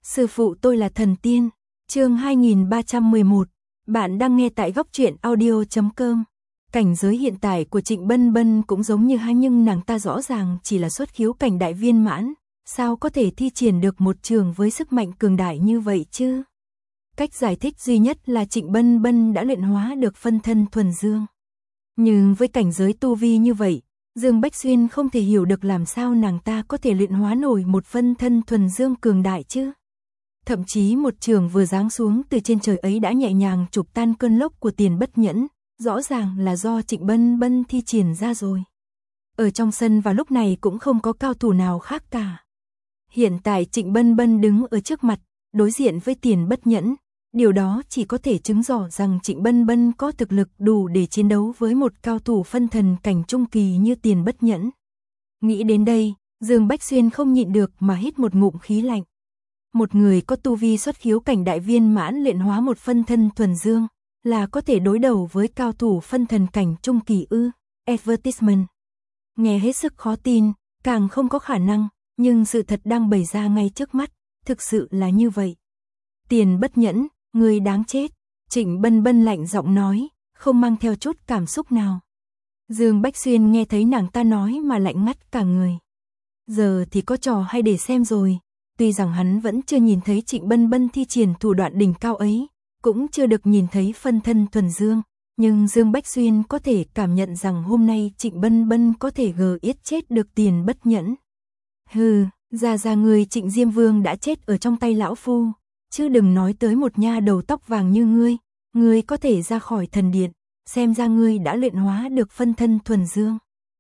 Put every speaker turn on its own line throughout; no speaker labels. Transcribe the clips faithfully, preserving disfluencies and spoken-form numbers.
Sư phụ tôi là thần tiên. Chương hai nghìn ba trăm mười một. Bạn đang nghe tại góc truyện audio chấm com. Cảnh giới hiện tại của Trịnh Bân Bân cũng giống như hai, nhưng nàng ta rõ ràng chỉ là xuất khiếu cảnh đại viên mãn, sao có thể thi triển được một trường với sức mạnh cường đại như vậy chứ? Cách giải thích duy nhất là Trịnh Bân Bân đã luyện hóa được phân thân thuần dương. Nhưng với cảnh giới tu vi như vậy, Dương Bách Xuyên không thể hiểu được làm sao nàng ta có thể luyện hóa nổi một phân thân thuần dương cường đại chứ. Thậm chí một trường vừa giáng xuống từ trên trời ấy đã nhẹ nhàng chụp tan cơn lốc của Tiền Bất Nhẫn, rõ ràng là do Trịnh Bân Bân thi triển ra rồi. Ở trong sân vào lúc này cũng không có cao thủ nào khác cả. Hiện tại Trịnh Bân Bân đứng ở trước mặt, đối diện với Tiền Bất Nhẫn, điều đó chỉ có thể chứng tỏ rằng Trịnh Bân Bân có thực lực đủ để chiến đấu với một cao thủ phân thần cảnh trung kỳ như Tiền Bất Nhẫn. Nghĩ đến đây, Dương Bách Xuyên không nhịn được mà hít một ngụm khí lạnh. Một người có tu vi xuất khiếu cảnh đại viên mãn luyện hóa một phân thân thuần dương, là có thể đối đầu với cao thủ phân thần cảnh trung kỳ ư? Advertisement. Nghe hết sức khó tin, càng không có khả năng, nhưng sự thật đang bày ra ngay trước mắt, thực sự là như vậy. Tiền Bất Nhẫn, người đáng chết. Trịnh Bân Bân lạnh giọng nói, không mang theo chút cảm xúc nào. Dương Bách Xuyên nghe thấy nàng ta nói mà lạnh ngắt cả người. Giờ thì có trò hay để xem rồi. Tuy rằng hắn vẫn chưa nhìn thấy Trịnh Bân Bân thi triển thủ đoạn đỉnh cao ấy, cũng chưa được nhìn thấy phân thân thuần dương, nhưng Dương Bách Xuyên có thể cảm nhận rằng hôm nay Trịnh Bân Bân có thể gờ yết chết được Tiền Bất Nhẫn. Hừ, già già người Trịnh Diêm Vương đã chết ở trong tay lão phu, chứ đừng nói tới một nha đầu tóc vàng như ngươi, ngươi có thể ra khỏi thần điện, xem ra ngươi đã luyện hóa được phân thân thuần dương.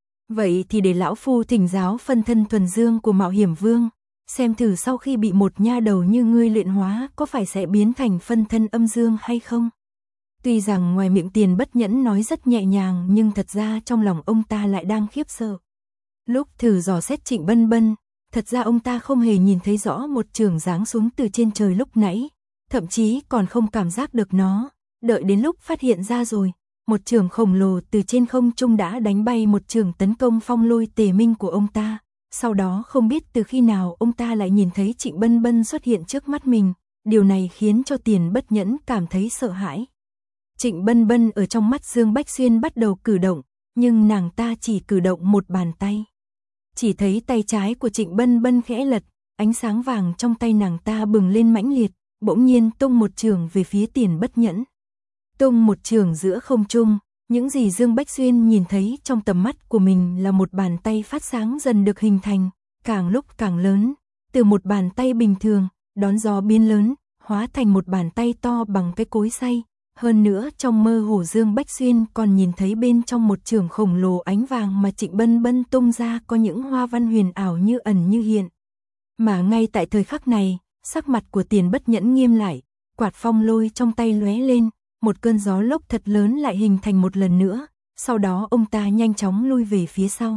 Vậy thì để lão phu thỉnh giáo phân thân thuần dương của Mạo Hiểm Vương, xem thử sau khi bị một nha đầu như ngươi luyện hóa có phải sẽ biến thành phân thân âm dương hay không. Tuy rằng ngoài miệng Tiền Bất Nhẫn nói rất nhẹ nhàng, nhưng thật ra trong lòng ông ta lại đang khiếp sợ. Lúc thử dò xét Trịnh Bân Bân, thật ra ông ta không hề nhìn thấy rõ một trường giáng xuống từ trên trời lúc nãy, thậm chí còn không cảm giác được nó, đợi đến lúc phát hiện ra rồi, một trường khổng lồ từ trên không trung đã đánh bay một trường tấn công phong lôi tề minh của ông ta. Sau đó không biết từ khi nào ông ta lại nhìn thấy Trịnh Bân Bân xuất hiện trước mắt mình, điều này khiến cho Tiền Bất Nhẫn cảm thấy sợ hãi. Trịnh Bân Bân ở trong mắt Dương Bách Xuyên bắt đầu cử động, nhưng nàng ta chỉ cử động một bàn tay. Chỉ thấy tay trái của Trịnh Bân Bân khẽ lật, ánh sáng vàng trong tay nàng ta bừng lên mãnh liệt, bỗng nhiên tung một trường về phía Tiền Bất Nhẫn. Tung một trường giữa không trung, những gì Dương Bách Xuyên nhìn thấy trong tầm mắt của mình là một bàn tay phát sáng dần được hình thành, càng lúc càng lớn, từ một bàn tay bình thường, đón gió biến lớn, hóa thành một bàn tay to bằng cái cối xay. Hơn nữa trong mơ hồ Dương Bách Xuyên còn nhìn thấy bên trong một trường khổng lồ ánh vàng mà Trịnh Bân Bân tung ra có những hoa văn huyền ảo như ẩn như hiện. Mà ngay tại thời khắc này, sắc mặt của Tiền Bất Nhẫn nghiêm lại, quạt phong lôi trong tay lóe lên, một cơn gió lốc thật lớn lại hình thành một lần nữa, sau đó ông ta nhanh chóng lui về phía sau.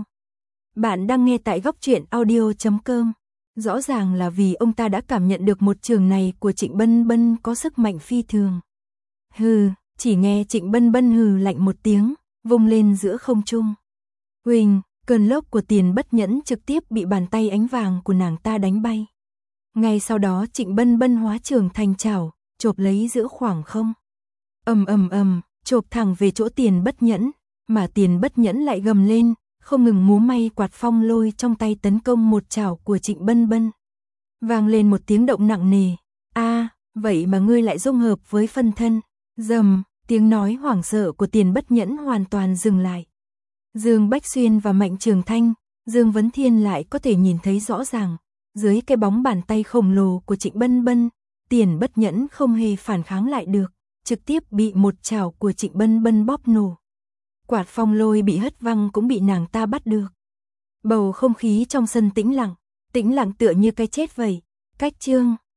Bạn đang nghe tại góc truyện audio chấm com. Rõ ràng là vì ông ta đã cảm nhận được một trường này của Trịnh Bân Bân có sức mạnh phi thường. Hừ, chỉ nghe Trịnh Bân Bân hừ lạnh một tiếng, vung lên giữa không trung. Huỳnh, cơn lốc của Tiền Bất Nhẫn trực tiếp bị bàn tay ánh vàng của nàng ta đánh bay. Ngay sau đó Trịnh Bân Bân hóa trường thành chảo, chộp lấy giữa khoảng không. Ầm ầm ầm, chộp thẳng về chỗ Tiền Bất Nhẫn, mà Tiền Bất Nhẫn lại gầm lên, không ngừng múa may quạt phong lôi trong tay tấn công một chảo của Trịnh Bân Bân. Vang lên một tiếng động nặng nề. A, à, vậy mà ngươi lại dung hợp với phân thân. Rầm, tiếng nói hoảng sợ của Tiền Bất Nhẫn hoàn toàn dừng lại. Dương Bách Xuyên và Mạnh Trường Thanh, Dương Vấn Thiên lại có thể nhìn thấy rõ ràng, dưới cái bóng bàn tay khổng lồ của Trịnh Bân Bân, Tiền Bất Nhẫn không hề phản kháng lại được, trực tiếp bị một chảo của Trịnh Bân Bân bóp nổ. Quạt phong lôi bị hất văng cũng bị nàng ta bắt được. Bầu không khí trong sân tĩnh lặng, tĩnh lặng tựa như cái chết vậy. Cách chương